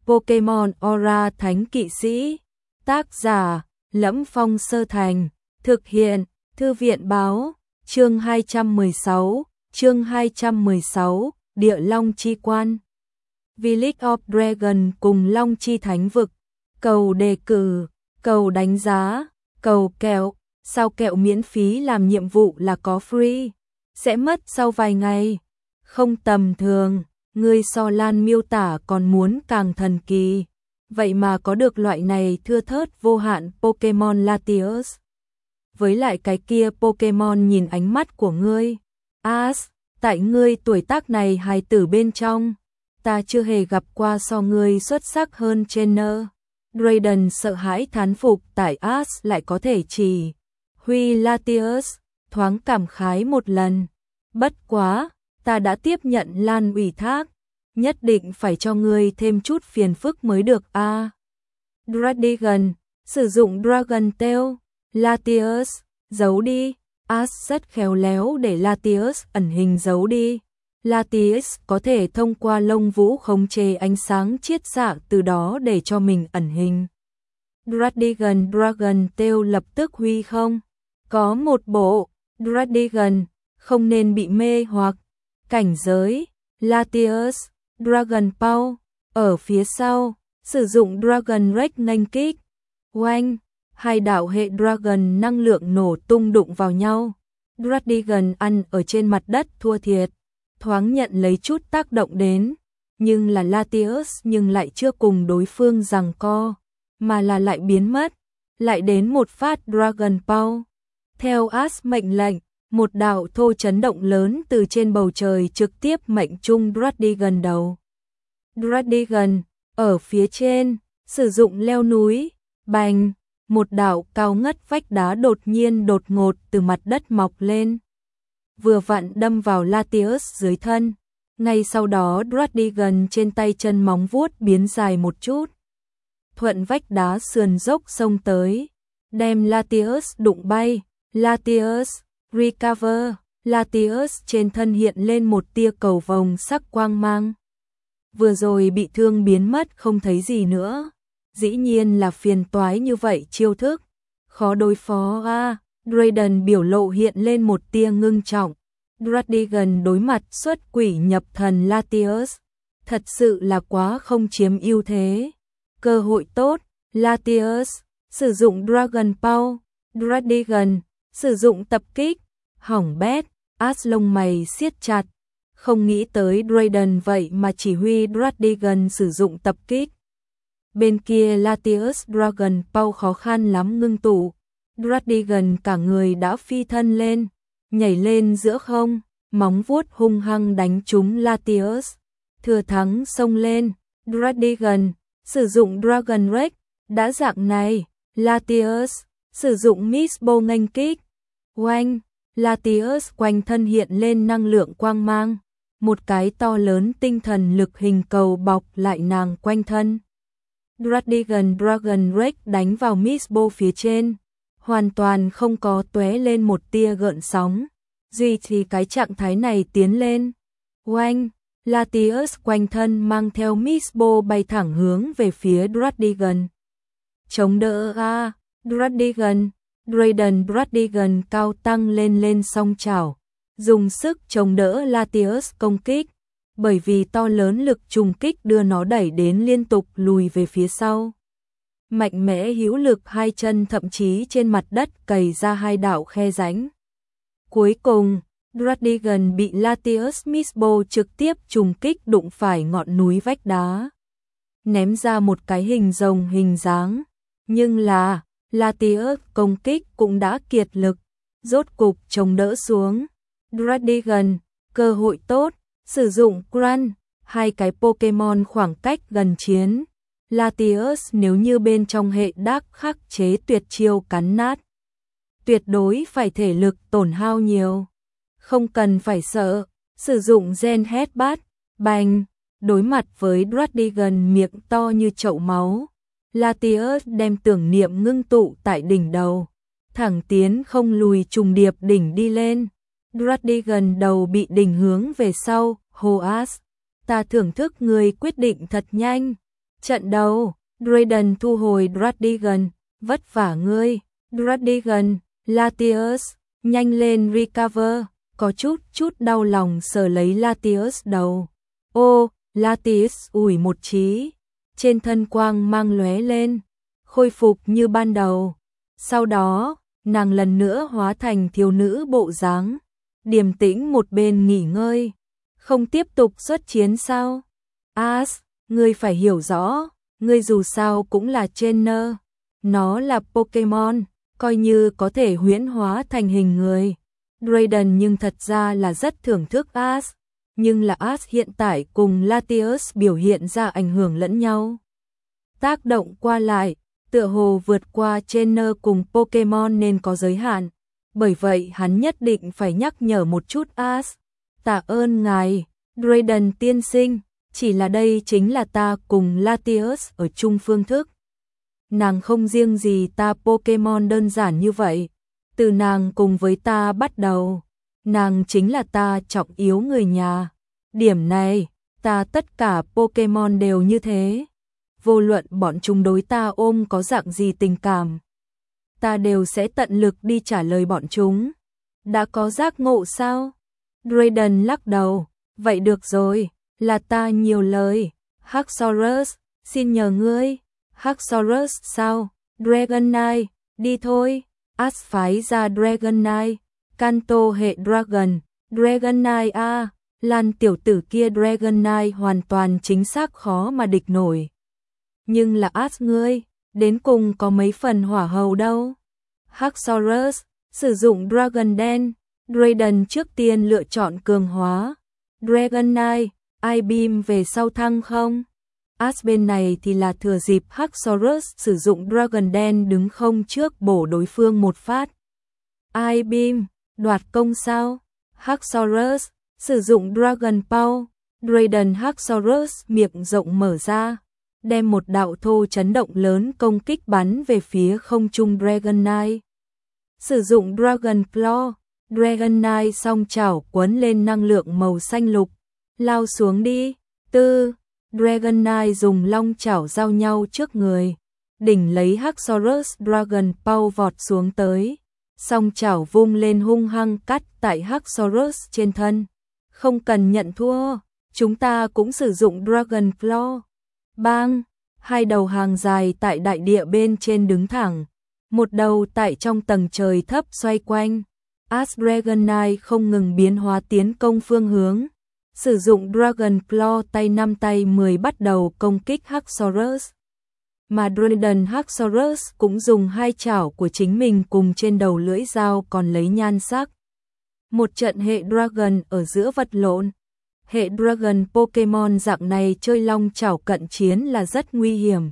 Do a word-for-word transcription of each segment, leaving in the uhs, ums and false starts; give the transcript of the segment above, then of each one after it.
Pokemon Aura Thánh Kỵ Sĩ. Tác giả: Lẫm Phong Sơ Thành. Thực hiện: Thư viện báo. Chương hai trăm mười sáu, chương hai trăm mười sáu, Địa Long Chi Quan. Village of Dragon cùng Long Chi Thánh Vực. Cầu đề cử, cầu đánh giá, cầu kẹo. Sao kẹo miễn phí làm nhiệm vụ là có free, sẽ mất sau vài ngày. Không tầm thường, người so Lan miêu tả còn muốn càng thần kỳ. Vậy mà có được loại này thưa thớt vô hạn Pokemon Latios. Với lại cái kia Pokemon nhìn ánh mắt của ngươi. As, tại ngươi tuổi tác này hài tử bên trong, ta chưa hề gặp qua so ngươi xuất sắc hơn trainer. Drayden sợ hãi thán phục tại As lại có thể chỉ huy Latios, thoáng cảm khái một lần. Bất quá, ta đã tiếp nhận Lan ủy thác, nhất định phải cho ngươi thêm chút phiền phức mới được a. À, Dradigan, sử dụng Dragon Tail. Latios, giấu đi. As rất khéo léo để Latios ẩn hình giấu đi. Latios có thể thông qua lông vũ khống chế ánh sáng chiết xạ từ đó để cho mình ẩn hình. Dradigan Dragon Tail lập tức huy không. Có một bộ. Dradigan, không nên bị mê hoặc. Cảnh giới. Latios, Dragon Paw. Ở phía sau, sử dụng Dragon Rage nghênh kích. Oanh, hai đạo hệ Dragon năng lượng nổ tung đụng vào nhau. Dradigan ăn ở trên mặt đất thua thiệt, thoáng nhận lấy chút tác động đến, nhưng là Latios nhưng lại chưa cùng đối phương giằng co, mà là lại biến mất, lại đến một phát Dragon Paw. Theo As mệnh lệnh, một đạo thô chấn động lớn từ trên bầu trời trực tiếp mệnh trung Dradigan đầu. Dradigan, ở phía trên, sử dụng leo núi, bành, một đạo cao ngất vách đá đột nhiên đột ngột từ mặt đất mọc lên. Vừa vặn đâm vào Latios dưới thân. Ngay sau đó Dradigan trên tay chân móng vuốt biến dài một chút. Thuận vách đá sườn dốc xông tới, đem Latios đụng bay. Latios, recover. Latios trên thân hiện lên một tia cầu vồng sắc quang mang. Vừa rồi bị thương biến mất không thấy gì nữa. Dĩ nhiên là phiền toái như vậy chiêu thức. Khó đối phó a. À, Drayden biểu lộ hiện lên một tia ngưng trọng. Dradigan đối mặt xuất quỷ nhập thần Latios. Thật sự là quá không chiếm ưu thế. Cơ hội tốt. Latios, sử dụng Dragon Paw. Dradigan, sử dụng tập kích. Hỏng bét. As lông mày siết chặt. Không nghĩ tới Drayden vậy mà chỉ huy Dradigan sử dụng tập kích. Bên kia Latios Dragon Paw khó khăn lắm ngưng tụ. Dradigan cả người đã phi thân lên, nhảy lên giữa không, móng vuốt hung hăng đánh trúng Latios. Thừa thắng xông lên, Dradigan, sử dụng Dragon Rage, đã dạng này, Latios, sử dụng Misbo nghênh kích. Oanh, Latios quanh thân hiện lên năng lượng quang mang, một cái to lớn tinh thần lực hình cầu bọc lại nàng quanh thân. Dradigan Dragon Rage đánh vào Misbo phía trên, hoàn toàn không có tóe lên một tia gợn sóng, duy trì cái trạng thái này tiến lên. Oanh, Latios quanh thân mang theo Misbo bay thẳng hướng về phía Dradigan. Chống đỡ a, Dradigan, Drayden Dradigan cao tăng lên lên song chảo, dùng sức chống đỡ Latios công kích. Bởi vì to lớn lực trùng kích đưa nó đẩy đến liên tục lùi về phía sau. Mạnh mẽ hữu lực hai chân thậm chí trên mặt đất cày ra hai đạo khe rãnh. Cuối cùng, Dradigan bị Latios Misbo trực tiếp trùng kích đụng phải ngọn núi vách đá. Ném ra một cái hình rồng hình dáng. Nhưng là, Latios công kích cũng đã kiệt lực. Rốt cục chống đỡ xuống. Dradigan, cơ hội tốt. Sử dụng Crunch, hai cái Pokemon khoảng cách gần chiến. Latios nếu như bên trong hệ đắc khắc chế tuyệt chiêu cắn nát, tuyệt đối phải thể lực tổn hao nhiều. Không cần phải sợ, sử dụng Gen Headbutt, bành, đối mặt với Dradigan miệng to như chậu máu. Latios đem tưởng niệm ngưng tụ tại đỉnh đầu, thẳng tiến không lùi trùng điệp đỉnh đi lên. Dradigan đầu bị đỉnh hướng về sau, hô As, ta thưởng thức người quyết định thật nhanh. Trận đầu, Drayden thu hồi Dradigan, vất vả ngươi, Dradigan, Latius, nhanh lên recover, có chút chút đau lòng sờ lấy Latius đầu. Ô, Latius ủi một trí, trên thân quang mang lóe lên, khôi phục như ban đầu. Sau đó, nàng lần nữa hóa thành thiếu nữ bộ dáng, điềm tĩnh một bên nghỉ ngơi, không tiếp tục xuất chiến sao? As, ngươi phải hiểu rõ, ngươi dù sao cũng là trainer, nó là Pokemon, coi như có thể huyễn hóa thành hình người. Drayden nhưng thật ra là rất thưởng thức As, nhưng là As hiện tại cùng Latius biểu hiện ra ảnh hưởng lẫn nhau. Tác động qua lại, tựa hồ vượt qua trainer cùng Pokemon nên có giới hạn, bởi vậy hắn nhất định phải nhắc nhở một chút As. Tạ ơn ngài, Drayden tiên sinh, chỉ là đây chính là ta cùng Latius ở chung phương thức. Nàng không riêng gì ta Pokemon đơn giản như vậy, từ nàng cùng với ta bắt đầu, nàng chính là ta trọng yếu người nhà. Điểm này, ta tất cả Pokemon đều như thế. Vô luận bọn chúng đối ta ôm có dạng gì tình cảm, ta đều sẽ tận lực đi trả lời bọn chúng. Đã có giác ngộ sao? Drayden lắc đầu, vậy được rồi, là ta nhiều lời. Haxorus, xin nhờ ngươi. Haxorus sao? Dragonite, đi thôi. As phái ra Dragonite, Kanto hệ Dragon, Dragonite a, Lan tiểu tử kia Dragonite hoàn toàn chính xác khó mà địch nổi. Nhưng là As ngươi, đến cùng có mấy phần hỏa hầu đâu. Haxorus, sử dụng Dragon đen, Drayden trước tiên lựa chọn cường hóa. Dragonite, I-Beam về sau thăng không? As bên này thì là thừa dịp Haxorus sử dụng Dragon đen đứng không trước bổ đối phương một phát. I-Beam, đoạt công sao? Haxorus, sử dụng Dragon Paw, Drayden Haxorus miệng rộng mở ra, đem một đạo thô chấn động lớn công kích bắn về phía không trung Dragonite. Sử dụng Dragon Claw, Dragonite song chảo quấn lên năng lượng màu xanh lục, lao xuống đi. Tư, Dragonite dùng long chảo giao nhau trước người, đỉnh lấy Haxorus Dragon Paw vọt xuống tới, song chảo vung lên hung hăng cắt tại Haxorus trên thân. Không cần nhận thua, chúng ta cũng sử dụng Dragon Claw. Bang, hai đầu hàng dài tại đại địa bên trên đứng thẳng, một đầu tại trong tầng trời thấp xoay quanh. As Dragonite không ngừng biến hóa tiến công phương hướng, sử dụng Dragon Claw tay năm tay mười bắt đầu công kích Haxorus. Mà Drayden Haxorus cũng dùng hai chảo của chính mình cùng trên đầu lưỡi dao còn lấy nhan sắc. Một trận hệ Dragon ở giữa vật lộn. Hệ Dragon Pokemon dạng này chơi long chảo cận chiến là rất nguy hiểm.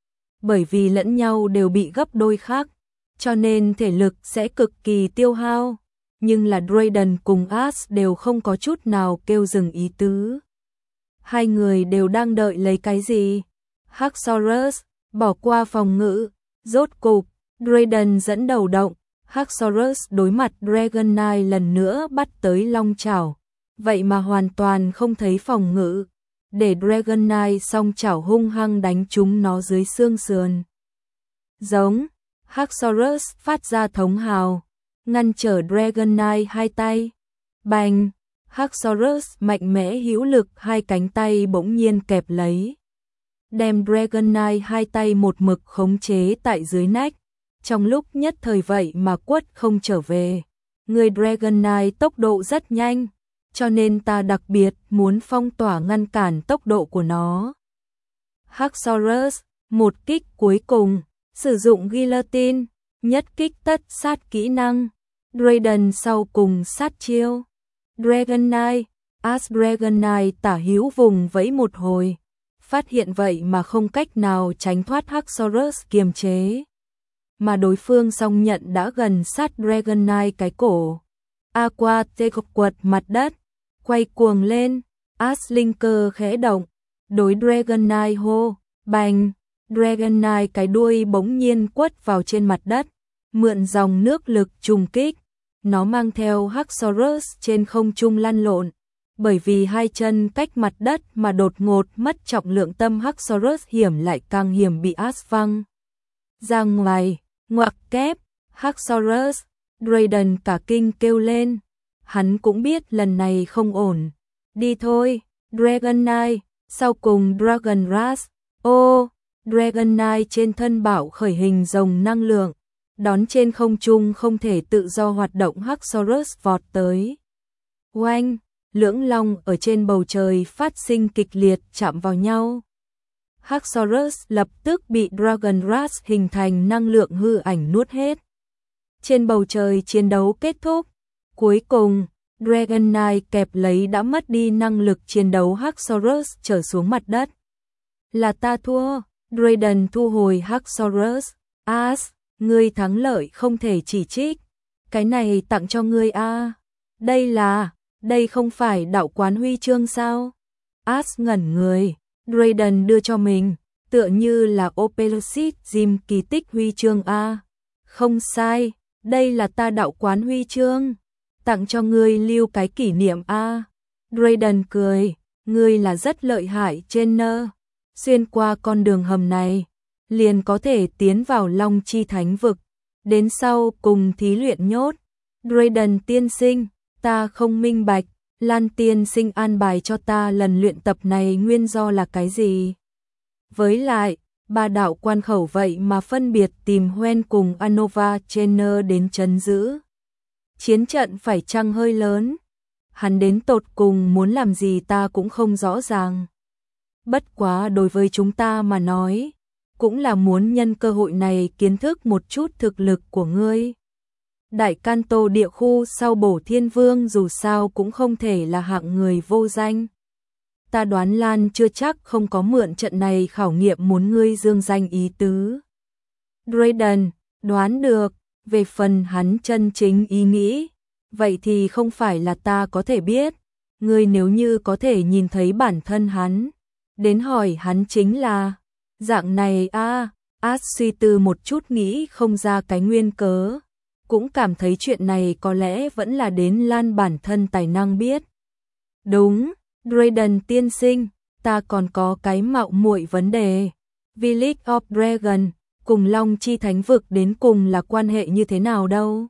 Bởi vì lẫn nhau đều bị gấp đôi khác, cho nên thể lực sẽ cực kỳ tiêu hao. Nhưng là Drayden cùng As đều không có chút nào kêu dừng ý tứ. Hai người đều đang đợi lấy cái gì? Haxorus, bỏ qua phòng ngự, rốt cục, Drayden dẫn đầu động, Haxorus đối mặt Dragonite lần nữa bắt tới long chảo. Vậy mà hoàn toàn không thấy phòng ngự, để Dragonite song chảo hung hăng đánh trúng nó dưới xương sườn. Giống, Haxorus phát ra thống hào, ngăn trở Dragonite hai tay. Bành, Haxorus mạnh mẽ hữu lực hai cánh tay bỗng nhiên kẹp lấy, đem Dragonite hai tay một mực khống chế tại dưới nách. Trong lúc nhất thời vậy mà quất không trở về. Người Dragonite tốc độ rất nhanh, cho nên ta đặc biệt muốn phong tỏa ngăn cản tốc độ của nó. Haxorus, một kích cuối cùng, sử dụng Guillotine, nhất kích tất sát kỹ năng. Drayden sau cùng sát chiêu. Dragonite, As Dragonite tả hữu vùng vẫy một hồi, phát hiện vậy mà không cách nào tránh thoát Haxorus kiềm chế. Mà đối phương song nhận đã gần sát Dragonite cái cổ. Aqua Tail quật mặt đất, quay cuồng lên, As Linker khẽ động, đối Dragonite hô, bành, Dragonite cái đuôi bỗng nhiên quất vào trên mặt đất, mượn dòng nước lực trùng kích, nó mang theo Haxorus trên không trung lăn lộn, bởi vì hai chân cách mặt đất mà đột ngột mất trọng lượng, tâm Haxorus hiểm lại càng hiểm bị Ash văng ra ngoài, ngoặc kép, Haxorus, Drayden cả kinh kêu lên. Hắn cũng biết lần này không ổn. Đi thôi, Dragon Knight, sau cùng Dragon Rush. Ô, Dragon Knight trên thân bảo khởi hình rồng năng lượng, đón trên không trung không thể tự do hoạt động Haxorus vọt tới. Oanh, lưỡng long ở trên bầu trời phát sinh kịch liệt chạm vào nhau. Haxorus lập tức bị Dragon Rush hình thành năng lượng hư ảnh nuốt hết. Trên bầu trời chiến đấu kết thúc. Cuối cùng, Dragon Knight kẹp lấy đã mất đi năng lực chiến đấu Haxorus trở xuống mặt đất. Là ta thua. Drayden thu hồi Haxorus. Ash, ngươi thắng lợi không thể chỉ trích. Cái này tặng cho ngươi a. À. Đây là, đây không phải đạo quán huy chương sao? Ash ngẩn người. Drayden đưa cho mình, tựa như là Opelousite Gym kỳ tích huy chương a. À. Không sai, đây là ta đạo quán huy chương. Tặng cho ngươi lưu cái kỷ niệm a. À. Drayden cười, ngươi là rất lợi hại Jenner. Xuyên qua con đường hầm này, liền có thể tiến vào Long Chi Thánh Vực. Đến sau cùng thí luyện nhốt. Drayden tiên sinh, ta không minh bạch, Lan tiên sinh an bài cho ta lần luyện tập này nguyên do là cái gì? Với lại, ba đạo quan khẩu vậy mà phân biệt tìm Hoen cùng Anova Jenner đến trấn giữ. Chiến trận phải chăng hơi lớn? Hắn đến tột cùng muốn làm gì ta cũng không rõ ràng. Bất quá đối với chúng ta mà nói, cũng là muốn nhân cơ hội này kiến thức một chút thực lực của ngươi. Đại Canto địa khu sau Bổ Thiên Vương dù sao cũng không thể là hạng người vô danh. Ta đoán Lan chưa chắc không có mượn trận này khảo nghiệm muốn ngươi dương danh ý tứ. Drayden, đoán được, về phần hắn chân chính ý nghĩ, vậy thì không phải là ta có thể biết. Ngươi nếu như có thể nhìn thấy bản thân hắn, đến hỏi hắn chính là, dạng này a. À, Ash suy tư một chút nghĩ không ra cái nguyên cớ. Cũng cảm thấy chuyện này có lẽ vẫn là đến Lan bản thân tài năng biết. Đúng, Drayden tiên sinh, ta còn có cái mạo muội vấn đề. Village of Dragon cùng Long Chi Thánh Vực đến cùng là quan hệ như thế nào đâu?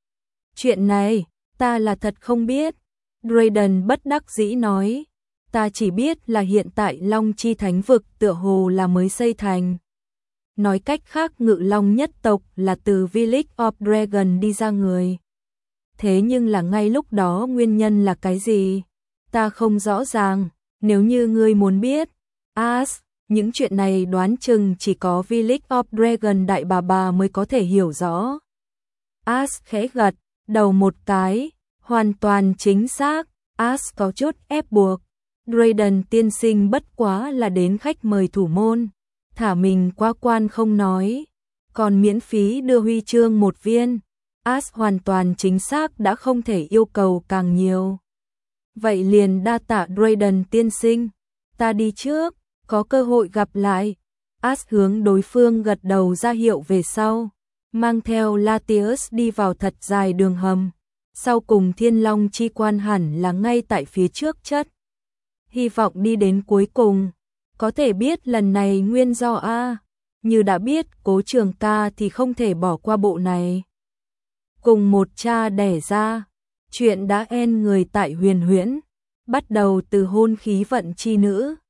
Chuyện này, ta là thật không biết. Drayden bất đắc dĩ nói, ta chỉ biết là hiện tại Long Chi Thánh Vực tựa hồ là mới xây thành. Nói cách khác Ngự Long nhất tộc là từ Village of Dragon đi ra người. Thế nhưng là ngay lúc đó nguyên nhân là cái gì? Ta không rõ ràng, nếu như ngươi muốn biết. Ash, những chuyện này đoán chừng chỉ có Village of Dragon đại bà bà mới có thể hiểu rõ. Ash khẽ gật, đầu một cái, hoàn toàn chính xác. Ash có chút ép buộc. Drayden tiên sinh bất quá là đến khách mời thủ môn. Thả mình qua quan không nói, còn miễn phí đưa huy chương một viên. Ash hoàn toàn chính xác đã không thể yêu cầu càng nhiều. Vậy liền đa tạ Drayden tiên sinh, ta đi trước, có cơ hội gặp lại. Ash hướng đối phương gật đầu ra hiệu về sau, mang theo Latius đi vào thật dài đường hầm. Sau cùng Thiên Long chi quan hẳn là ngay tại phía trước chất. Hy vọng đi đến cuối cùng. Có thể biết lần này nguyên do a. Như đã biết Cố Trường Ca thì không thể bỏ qua bộ này. Cùng một cha đẻ ra, chuyện đã en người tại Huyền Huyễn, bắt đầu từ hôn khí vận chi nữ,